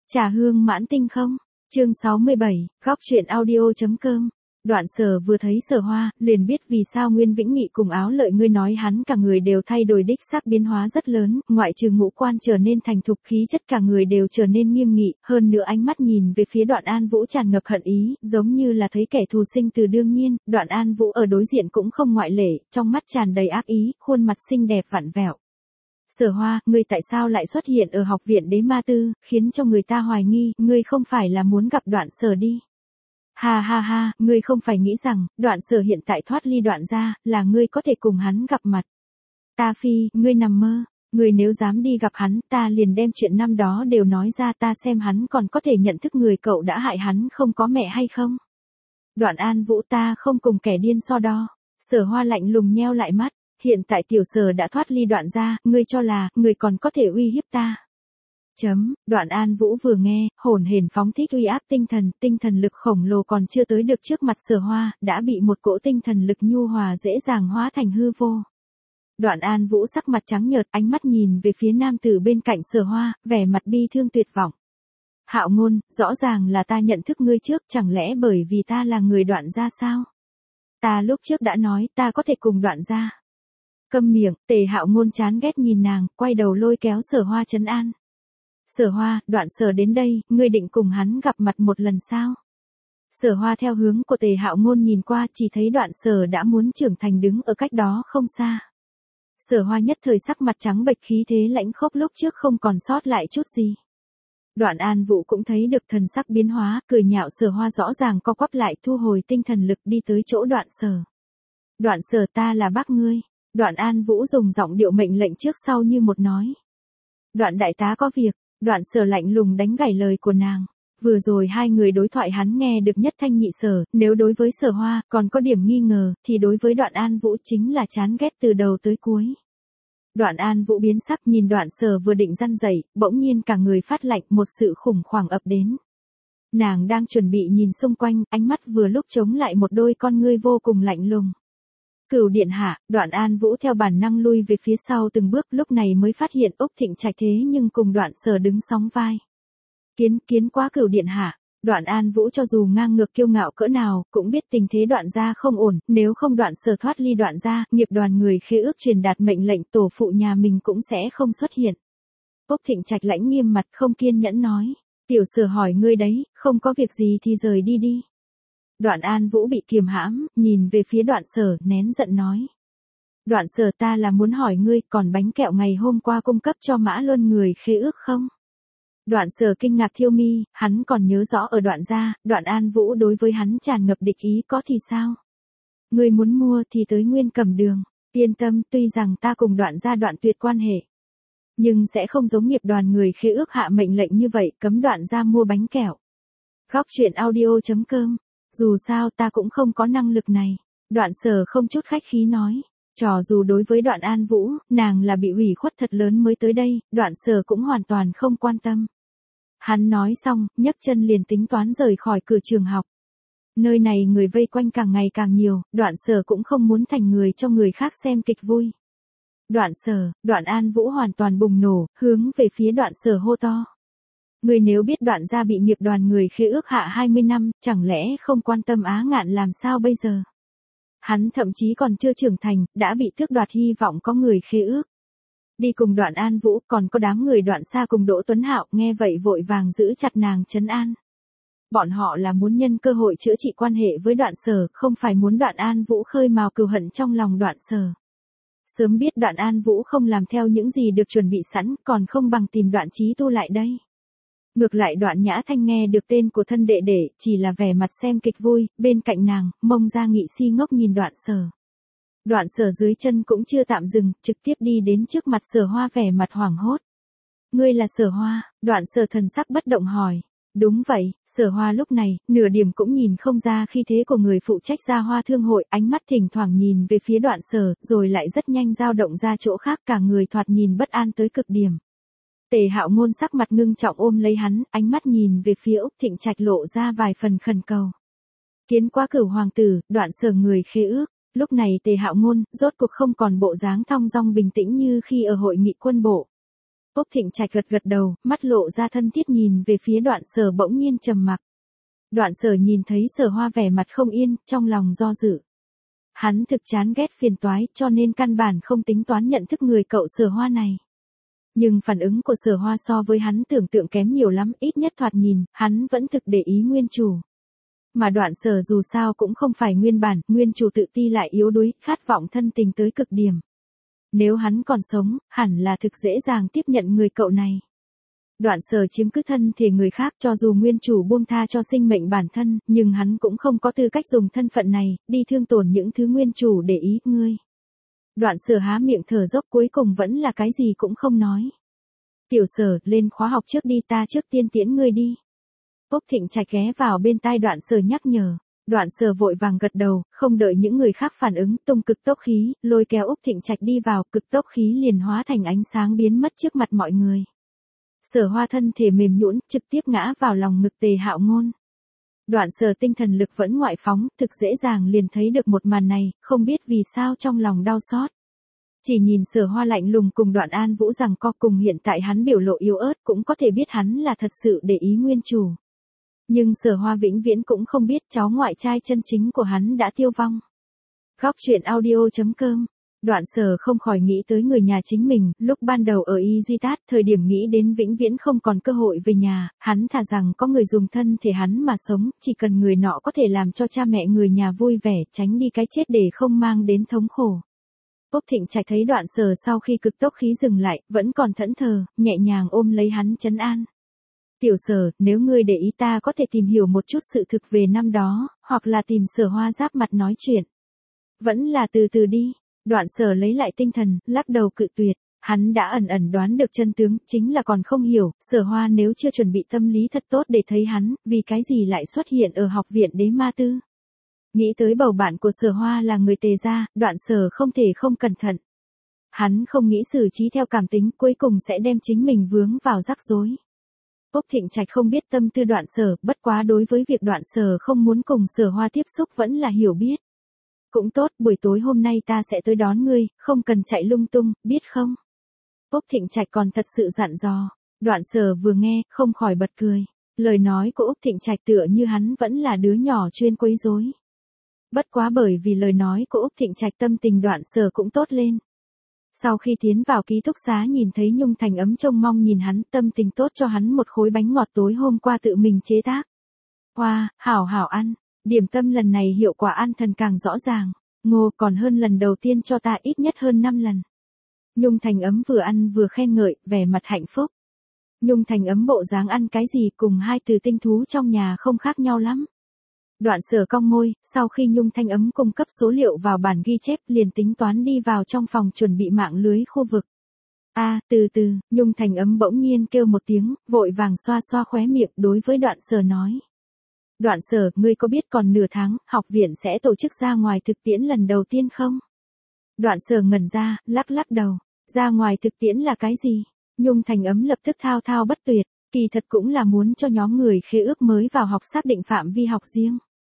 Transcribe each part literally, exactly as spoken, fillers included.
Trà hương mãn tinh không? Chương sáu mươi bảy, góc truyện audio.com. Đoạn Sở vừa thấy Sở Hoa, liền biết vì sao Nguyên Vĩnh Nghị cùng Áo Lợi ngươi nói hắn cả người đều thay đổi đích xác biến hóa rất lớn, ngoại trừ ngũ quan trở nên thành thục, khí chất cả người đều trở nên nghiêm nghị, hơn nữa ánh mắt nhìn về phía Đoạn An Vũ tràn ngập hận ý, giống như là thấy kẻ thù sinh từ đương nhiên, Đoạn An Vũ ở đối diện cũng không ngoại lệ, trong mắt tràn đầy ác ý, khuôn mặt xinh đẹp vặn vẹo. Sở Hoa, ngươi tại sao lại xuất hiện ở học viện Đế Ma Tư, khiến cho người ta hoài nghi, ngươi không phải là muốn gặp Đoạn Sở đi. Ha ha ha, ngươi không phải nghĩ rằng, Đoạn Sở hiện tại thoát ly Đoạn gia, là ngươi có thể cùng hắn gặp mặt. Ta phi, ngươi nằm mơ, ngươi nếu dám đi gặp hắn, ta liền đem chuyện năm đó đều nói ra, ta xem hắn còn có thể nhận thức người cậu đã hại hắn không có mẹ hay không. Đoạn An Vũ, ta không cùng kẻ điên so đo. Sở Hoa lạnh lùng nheo lại mắt. Hiện tại tiểu Sở đã thoát ly Đoạn gia, ngươi cho là, ngươi còn có thể uy hiếp ta. Chấm, Đoạn An Vũ vừa nghe, hồn hển phóng thích uy áp tinh thần, tinh thần lực khổng lồ còn chưa tới được trước mặt Sở Hoa, đã bị một cỗ tinh thần lực nhu hòa dễ dàng hóa thành hư vô. Đoạn An Vũ sắc mặt trắng nhợt, ánh mắt nhìn về phía nam tử bên cạnh Sở Hoa, vẻ mặt bi thương tuyệt vọng. Hạo Ngôn, rõ ràng là ta nhận thức ngươi trước, chẳng lẽ bởi vì ta là người Đoạn gia sao? Ta lúc trước đã nói ta có thể cùng Đoạn gia. Câm miệng, Tề Hạo Ngôn chán ghét nhìn nàng, quay đầu lôi kéo Sở Hoa trấn an. Sở Hoa, Đoạn Sở đến đây, ngươi định cùng hắn gặp mặt một lần sao? Sở Hoa theo hướng của Tề Hạo Ngôn nhìn qua, chỉ thấy Đoạn Sở đã muốn trưởng thành đứng ở cách đó không xa. Sở Hoa nhất thời sắc mặt trắng bệch, khí thế lãnh khốc lúc trước không còn sót lại chút gì. Đoạn An Vũ cũng thấy được thần sắc biến hóa, cười nhạo Sở Hoa rõ ràng co quắp lại, thu hồi tinh thần lực đi tới chỗ Đoạn Sở. Đoạn Sở, ta là bác ngươi. Đoạn An Vũ dùng giọng điệu mệnh lệnh trước sau như một nói. Đoạn đại tá có việc. Đoạn Sở lạnh lùng đánh gãy lời của nàng. Vừa rồi hai người đối thoại hắn nghe được nhất thanh nhị sở, nếu đối với Sở Hoa còn có điểm nghi ngờ, thì đối với Đoạn An Vũ chính là chán ghét từ đầu tới cuối. Đoạn An Vũ biến sắc nhìn Đoạn Sở vừa định răn dậy, bỗng nhiên cả người phát lạnh, một sự khủng hoảng ập đến. Nàng đang chuẩn bị nhìn xung quanh, ánh mắt vừa lúc chống lại một đôi con ngươi vô cùng lạnh lùng. Cửu điện hạ, Đoạn An Vũ theo bản năng lui về phía sau từng bước, lúc này mới phát hiện Úc Thịnh Trạch thế nhưng cùng Đoạn Sở đứng sóng vai. Kiến, kiến quá Cửu điện hạ. Đoạn An Vũ cho dù ngang ngược kiêu ngạo cỡ nào, cũng biết tình thế Đoạn gia không ổn, nếu không Đoạn Sở thoát ly Đoạn gia, nghiệp đoàn người khế ước truyền đạt mệnh lệnh, tổ phụ nhà mình cũng sẽ không xuất hiện. Úc Thịnh Trạch lãnh nghiêm mặt không kiên nhẫn nói, tiểu Sở hỏi ngươi đấy, không có việc gì thì rời đi đi. Đoạn An Vũ bị kiềm hãm, nhìn về phía Đoạn Sở, nén giận nói. Đoạn Sở, ta là muốn hỏi ngươi, còn bánh kẹo ngày hôm qua cung cấp cho Mã Luân người khế ước không? Đoạn Sở kinh ngạc thiêu mi, hắn còn nhớ rõ ở Đoạn gia, Đoạn An Vũ đối với hắn tràn ngập địch ý, có thì sao? Ngươi muốn mua thì tới Nguyên Cẩm Đường, yên tâm, tuy rằng ta cùng Đoạn gia đoạn tuyệt quan hệ. Nhưng sẽ không giống nghiệp đoàn người khế ước hạ mệnh lệnh như vậy, cấm Đoạn gia mua bánh kẹo. Góc truyện audio.com. Dù sao ta cũng không có năng lực này. Đoạn Sở không chút khách khí nói. Trò dù đối với Đoạn An Vũ, nàng là bị hủy khuất thật lớn mới tới đây, Đoạn Sở cũng hoàn toàn không quan tâm. Hắn nói xong, nhấc chân liền tính toán rời khỏi cửa trường học. Nơi này người vây quanh càng ngày càng nhiều, Đoạn Sở cũng không muốn thành người cho người khác xem kịch vui. Đoạn Sở, Đoạn An Vũ hoàn toàn bùng nổ, hướng về phía Đoạn Sở hô to. Người nếu biết Đoạn gia bị nghiệp đoàn người khế ước hạ hai mươi năm, chẳng lẽ không quan tâm Á Ngạn làm sao bây giờ? Hắn thậm chí còn chưa trưởng thành, đã bị tước đoạt hy vọng có người khế ước. Đi cùng Đoạn An Vũ, còn có đám người Đoạn Sa cùng Đỗ Tuấn Hạo, nghe vậy vội vàng giữ chặt nàng trấn an. Bọn họ là muốn nhân cơ hội chữa trị quan hệ với Đoạn Sở, không phải muốn Đoạn An Vũ khơi mào cừu hận trong lòng Đoạn Sở. Sớm biết Đoạn An Vũ không làm theo những gì được chuẩn bị sẵn, còn không bằng tìm Đoạn Chí Tu lại đây. Ngược lại Đoạn Nhã Thanh nghe được tên của thân đệ đệ, chỉ là vẻ mặt xem kịch vui, bên cạnh nàng, Mông Gia Nghị si ngốc nhìn Đoạn Sở. Đoạn Sở dưới chân cũng chưa tạm dừng, trực tiếp đi đến trước mặt Sở Hoa vẻ mặt hoảng hốt. Ngươi là Sở Hoa? Đoạn Sở thần sắc bất động hỏi. Đúng vậy, Sở Hoa lúc này, nửa điểm cũng nhìn không ra khí thế của người phụ trách Gia Hoa Thương hội, ánh mắt thỉnh thoảng nhìn về phía Đoạn Sở, rồi lại rất nhanh dao động ra chỗ khác, cả người thoạt nhìn bất an tới cực điểm. Tề Hạo Ngôn sắc mặt ngưng trọng ôm lấy hắn, ánh mắt nhìn về phía Úc Thịnh Trạch lộ ra vài phần khẩn cầu. Kiến quá Cửu hoàng tử, Đoạn Sở người khế ước. Lúc này Tề Hạo Ngôn, rốt cuộc không còn bộ dáng thong dong bình tĩnh như khi ở hội nghị quân bộ. Úc Thịnh Trạch gật gật đầu, mắt lộ ra thân thiết nhìn về phía Đoạn Sở bỗng nhiên trầm mặc. Đoạn Sở nhìn thấy Sở Hoa vẻ mặt không yên, trong lòng do dự. Hắn thực chán ghét phiền toái, cho nên căn bản không tính toán nhận thức người cậu Sở Hoa này. Nhưng phản ứng của Sở Hoa so với hắn tưởng tượng kém nhiều lắm, ít nhất thoạt nhìn, hắn vẫn thực để ý nguyên chủ. Mà Đoạn Sở dù sao cũng không phải nguyên bản, nguyên chủ tự ti lại yếu đuối, khát vọng thân tình tới cực điểm. Nếu hắn còn sống, hẳn là thực dễ dàng tiếp nhận người cậu này. Đoạn Sở chiếm cứ thân thể người khác, cho dù nguyên chủ buông tha cho sinh mệnh bản thân, nhưng hắn cũng không có tư cách dùng thân phận này, đi thương tổn những thứ nguyên chủ để ý, ngươi. Đoạn Sở há miệng thở dốc, cuối cùng vẫn là cái gì cũng không nói. Tiểu Sở, lên khóa học trước đi, ta trước tiên tiễn ngươi đi. Úc Thịnh Trạch ghé vào bên tai Đoạn Sở nhắc nhở. Đoạn Sở vội vàng gật đầu, không đợi những người khác phản ứng, tung cực tốc khí, lôi kéo Úc Thịnh Trạch đi vào, cực tốc khí liền hóa thành ánh sáng biến mất trước mặt mọi người. Sở Hoa thân thể mềm nhũn, trực tiếp ngã vào lòng ngực Tề Hạo Ngôn. Đoạn Sở tinh thần lực vẫn ngoại phóng, thực dễ dàng liền thấy được một màn này, không biết vì sao trong lòng đau xót. Chỉ nhìn Sở Hoa lạnh lùng cùng Đoạn An Vũ rằng co, cùng hiện tại hắn biểu lộ yếu ớt, cũng có thể biết hắn là thật sự để ý nguyên chủ. Nhưng Sở Hoa vĩnh viễn cũng không biết cháu ngoại trai chân chính của hắn đã tiêu vong. Góc truyện audio chấm com. Đoạn Sở không khỏi nghĩ tới người nhà chính mình, lúc ban đầu ở Y Duy Tát, thời điểm nghĩ đến vĩnh viễn không còn cơ hội về nhà, hắn thà rằng có người dùng thân thể hắn mà sống, chỉ cần người nọ có thể làm cho cha mẹ người nhà vui vẻ, tránh đi cái chết để không mang đến thống khổ. Úc Thịnh Trạch thấy Đoạn Sở sau khi cực tốc khí dừng lại, vẫn còn thẫn thờ, nhẹ nhàng ôm lấy hắn trấn an. Tiểu Sở, nếu ngươi để ý ta có thể tìm hiểu một chút sự thực về năm đó, hoặc là tìm Sở Hoa giáp mặt nói chuyện. Vẫn là từ từ đi. Đoạn Sở lấy lại tinh thần, lắc đầu cự tuyệt. Hắn đã ẩn ẩn đoán được chân tướng, chính là còn không hiểu, Sở Hoa nếu chưa chuẩn bị tâm lý thật tốt để thấy hắn, vì cái gì lại xuất hiện ở học viện Đế Ma Tư. Nghĩ tới bầu bạn của Sở Hoa là người Tề gia, Đoạn Sở không thể không cẩn thận. Hắn không nghĩ xử trí theo cảm tính, cuối cùng sẽ đem chính mình vướng vào rắc rối. Úc Thịnh Trạch không biết tâm tư Đoạn Sở, bất quá đối với việc Đoạn Sở không muốn cùng Sở Hoa tiếp xúc vẫn là hiểu biết. Cũng tốt, buổi tối hôm nay ta sẽ tới đón ngươi, không cần chạy lung tung, biết không? Úc Thịnh Trạch còn thật sự dặn dò. Đoạn Sở vừa nghe, không khỏi bật cười. Lời nói của Úc Thịnh Trạch tựa như hắn vẫn là đứa nhỏ chuyên quấy rối. Bất quá bởi vì lời nói của Úc Thịnh Trạch tâm tình Đoạn Sở cũng tốt lên. Sau khi tiến vào ký túc xá nhìn thấy Nhung Thành ấm trông mong nhìn hắn, tâm tình tốt cho hắn một khối bánh ngọt tối hôm qua tự mình chế tác. Hoa, wow, hảo hảo ăn, điểm tâm lần này hiệu quả ăn thần càng rõ ràng, ngô còn hơn lần đầu tiên cho ta ít nhất hơn năm lần. Nhung Thành ấm vừa ăn vừa khen ngợi, vẻ mặt hạnh phúc. Nhung Thành ấm bộ dáng ăn cái gì cùng hai từ tinh thú trong nhà không khác nhau lắm. Đoạn Sở cong môi, sau khi Nhung Thanh ấm cung cấp số liệu vào bản ghi chép liền tính toán đi vào trong phòng chuẩn bị mạng lưới khu vực. A, à, từ từ, Nhung Thành ấm bỗng nhiên kêu một tiếng, vội vàng xoa xoa khóe miệng đối với Đoạn Sở nói. Đoạn Sở, ngươi có biết còn nửa tháng, học viện sẽ tổ chức ra ngoài thực tiễn lần đầu tiên không? Đoạn Sở ngẩn ra, lắc lắc đầu, ra ngoài thực tiễn là cái gì? Nhung Thành ấm lập tức thao thao bất tuyệt, kỳ thật cũng là muốn cho nhóm người khế ước mới vào học xác định phạm vi học riêng.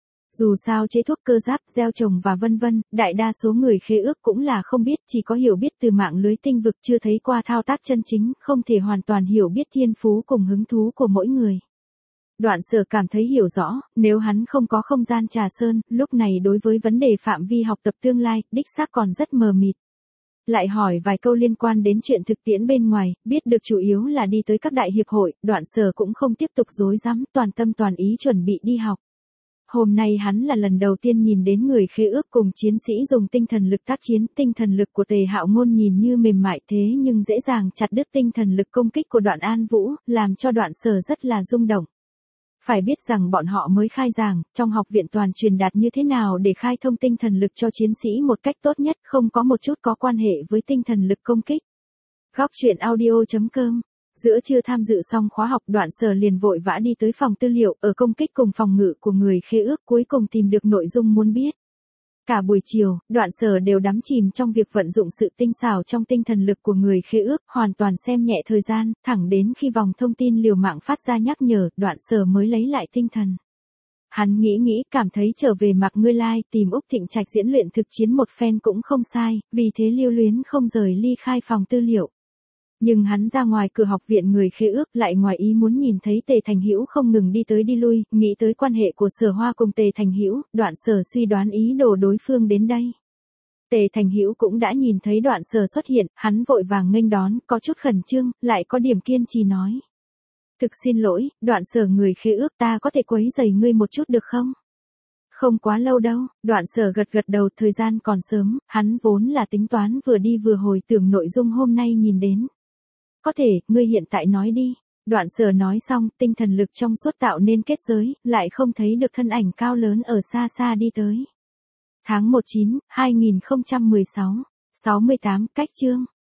Dù sao chế thuốc cơ giáp, gieo trồng và vân vân, đại đa số người khế ước cũng là không biết, chỉ có hiểu biết từ mạng lưới tinh vực chưa thấy qua thao tác chân chính, không thể hoàn toàn hiểu biết thiên phú cùng hứng thú của mỗi người. Đoạn Sở cảm thấy hiểu rõ, nếu hắn không có không gian trà sơn, lúc này đối với vấn đề phạm vi học tập tương lai, đích xác còn rất mờ mịt. Lại hỏi vài câu liên quan đến chuyện thực tiễn bên ngoài, biết được chủ yếu là đi tới các đại hiệp hội, Đoạn Sở cũng không tiếp tục dối dám, toàn tâm toàn ý chuẩn bị đi học. Hôm nay hắn là lần đầu tiên nhìn đến người khế ước cùng chiến sĩ dùng tinh thần lực tác chiến, tinh thần lực của Tề Hạo Ngôn nhìn như mềm mại thế nhưng dễ dàng chặt đứt tinh thần lực công kích của Đoạn An Vũ, làm cho Đoạn Sở rất là rung động. Phải biết rằng bọn họ mới khai giảng, trong học viện toàn truyền đạt như thế nào để khai thông tinh thần lực cho chiến sĩ một cách tốt nhất, không có một chút có quan hệ với tinh thần lực công kích. Góc truyện audio chấm com. Giữa trưa tham dự xong khóa học, Đoạn Sở liền vội vã đi tới phòng tư liệu, ở công kích cùng phòng ngự của người khế ước cuối cùng tìm được nội dung muốn biết. Cả buổi chiều, Đoạn Sở đều đắm chìm trong việc vận dụng sự tinh xảo trong tinh thần lực của người khế ước, hoàn toàn xem nhẹ thời gian, thẳng đến khi vòng thông tin liều mạng phát ra nhắc nhở, Đoạn Sở mới lấy lại tinh thần. Hắn nghĩ nghĩ, cảm thấy trở về Mạc Ngươi Lai tìm Úc Thịnh Trạch diễn luyện thực chiến một phen cũng không sai, vì thế lưu luyến không rời ly khai phòng tư liệu. Nhưng hắn ra ngoài cửa học viện người Khê Ước lại ngoài ý muốn nhìn thấy Tề Thành Hữu không ngừng đi tới đi lui, nghĩ tới quan hệ của Sở Hoa cùng Tề Thành Hữu, Đoạn Sở suy đoán ý đồ đối phương đến đây. Tề Thành Hữu cũng đã nhìn thấy Đoạn Sở xuất hiện, hắn vội vàng nghênh đón, có chút khẩn trương, lại có điểm kiên trì nói. Thực xin lỗi, Đoạn Sở người Khê Ước, ta có thể quấy rầy ngươi một chút được không? Không quá lâu đâu, Đoạn Sở gật gật đầu, thời gian còn sớm, hắn vốn là tính toán vừa đi vừa hồi tưởng nội dung hôm nay nhìn đến. Có thể, ngươi hiện tại nói đi. Đoạn Sở nói xong, tinh thần lực trong suốt tạo nên kết giới, lại không thấy được thân ảnh cao lớn ở xa xa đi tới. Tháng mười chín, hai nghìn không trăm mười sáu, sáu mươi tám, cách chương.